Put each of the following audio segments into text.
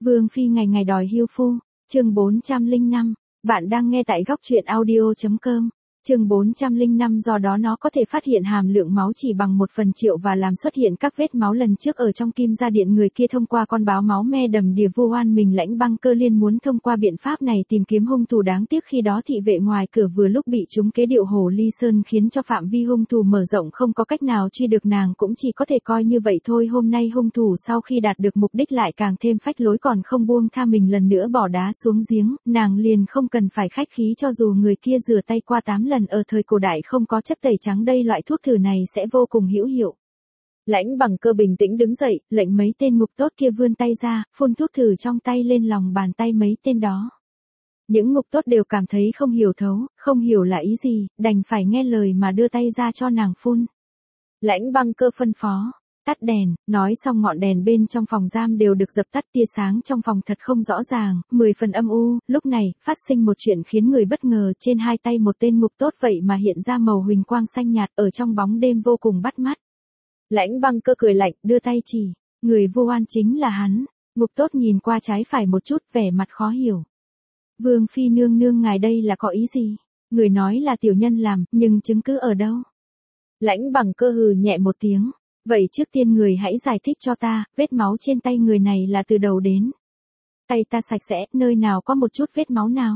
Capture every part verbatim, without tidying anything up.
Vương Phi ngày ngày đòi hưu phu, chương bốn trăm lẻ năm, bạn đang nghe tại góc truyện audio chấm com. Chương bốn trăm lẻ năm do đó nó có thể phát hiện hàm lượng máu chỉ bằng một phần triệu và làm xuất hiện các vết máu lần trước ở trong kim gia điện người kia thông qua con báo máu me đầm đìa vu oan mình. Lãnh Băng Cơ liên muốn thông qua biện pháp này tìm kiếm hung thủ, đáng tiếc khi đó thị vệ ngoài cửa vừa lúc bị chúng kế điệu Hồ Ly Sơn khiến cho phạm vi hung thủ mở rộng, không có cách nào truy được, nàng cũng chỉ có thể coi như vậy thôi. Hôm nay hung thủ sau khi đạt được mục đích lại càng thêm phách lối, còn không buông tha mình lần nữa bỏ đá xuống giếng, nàng liền không cần phải khách khí cho dù người kia rửa tay qua tám lần. Ở thời cổ đại không có chất tẩy trắng đây, loại thuốc thử này sẽ vô cùng hữu hiệu. Lãnh Bằng Cơ bình tĩnh đứng dậy, lệnh mấy tên ngục tốt kia vươn tay ra, phun thuốc thử trong tay lên lòng bàn tay mấy tên đó. Những ngục tốt đều cảm thấy không hiểu thấu, không hiểu là ý gì, đành phải nghe lời mà đưa tay ra cho nàng phun. Lãnh Băng Cơ phân phó, tắt đèn, nói xong ngọn đèn bên trong phòng giam đều được dập tắt, tia sáng trong phòng thật không rõ ràng, mười phần âm u. Lúc này, phát sinh một chuyện khiến người bất ngờ, trên hai tay một tên ngục tốt vậy mà hiện ra màu huỳnh quang xanh nhạt, ở trong bóng đêm vô cùng bắt mắt. Lãnh Băng Cơ cười lạnh, đưa tay chỉ, người vu oan chính là hắn. Ngục tốt nhìn qua trái phải một chút, vẻ mặt khó hiểu. Vương Phi nương nương, ngài đây là có ý gì? Người nói là tiểu nhân làm, nhưng chứng cứ ở đâu? Lãnh Bằng Cơ hừ nhẹ một tiếng. Vậy trước tiên người hãy giải thích cho ta, vết máu trên tay người này là từ đầu đến tay ta sạch sẽ, nơi nào có một chút vết máu nào.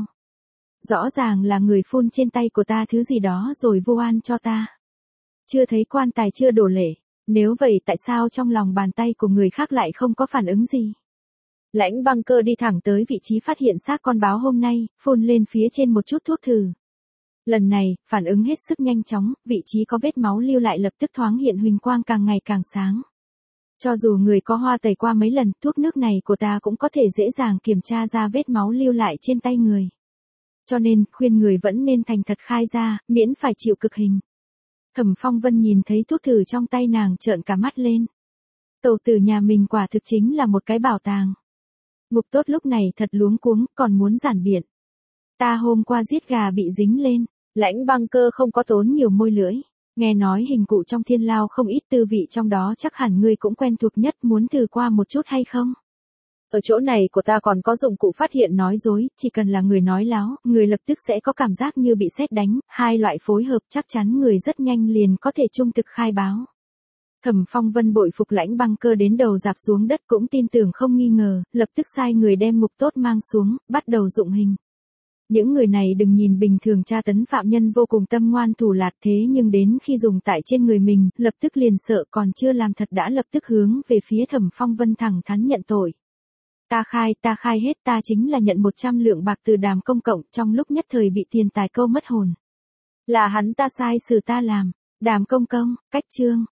Rõ ràng là người phun trên tay của ta thứ gì đó rồi vu oan cho ta. Chưa thấy quan tài chưa đổ lệ, nếu vậy tại sao trong lòng bàn tay của người khác lại không có phản ứng gì? Lãnh Băng Cơ đi thẳng tới vị trí phát hiện xác con báo hôm nay, phun lên phía trên một chút thuốc thử. Lần này, phản ứng hết sức nhanh chóng, vị trí có vết máu lưu lại lập tức thoáng hiện huỳnh quang càng ngày càng sáng. Cho dù người có hoa tẩy qua mấy lần, thuốc nước này của ta cũng có thể dễ dàng kiểm tra ra vết máu lưu lại trên tay người. Cho nên, khuyên người vẫn nên thành thật khai ra, miễn phải chịu cực hình. Thẩm Phong Vân nhìn thấy thuốc thử trong tay nàng trợn cả mắt lên. Tẩu tử nhà mình quả thực chính là một cái bảo tàng. Ngục tốt lúc này thật luống cuống, còn muốn giản biện. Ta hôm qua giết gà bị dính lên. Lãnh Băng Cơ không có tốn nhiều môi lưỡi. Nghe nói hình cụ trong thiên lao không ít tư vị trong đó, chắc hẳn ngươi cũng quen thuộc nhất, muốn thử qua một chút hay không? Ở chỗ này của ta còn có dụng cụ phát hiện nói dối, chỉ cần là người nói láo, người lập tức sẽ có cảm giác như bị sét đánh, hai loại phối hợp chắc chắn người rất nhanh liền có thể trung thực khai báo. Thẩm Phong Vân bội phục Lãnh Băng Cơ đến đầu dạp xuống đất, cũng tin tưởng không nghi ngờ, lập tức sai người đem ngục tốt mang xuống, bắt đầu dụng hình. Những người này đừng nhìn bình thường tra tấn phạm nhân vô cùng tâm ngoan thủ lạt, thế nhưng đến khi dùng tại trên người mình, lập tức liền sợ, còn chưa làm thật đã lập tức hướng về phía Thẩm Phong Vân thẳng thắn nhận tội. Ta khai, ta khai hết, ta chính là nhận một trăm lượng bạc từ Đàm Công Cộng, trong lúc nhất thời bị tiền tài câu mất hồn. Là hắn ta sai xử ta làm. Đàm Công Công, cách chương.